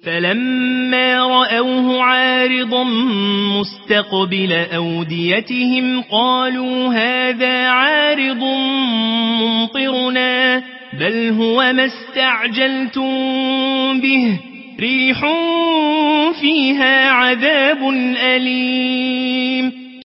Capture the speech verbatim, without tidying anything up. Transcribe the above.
فلما رأوه عارضا مستقبل أوديتهم قالوا هذا عارض ممطرنا بل هو ما استعجلتم به ريح فيها عذاب أليم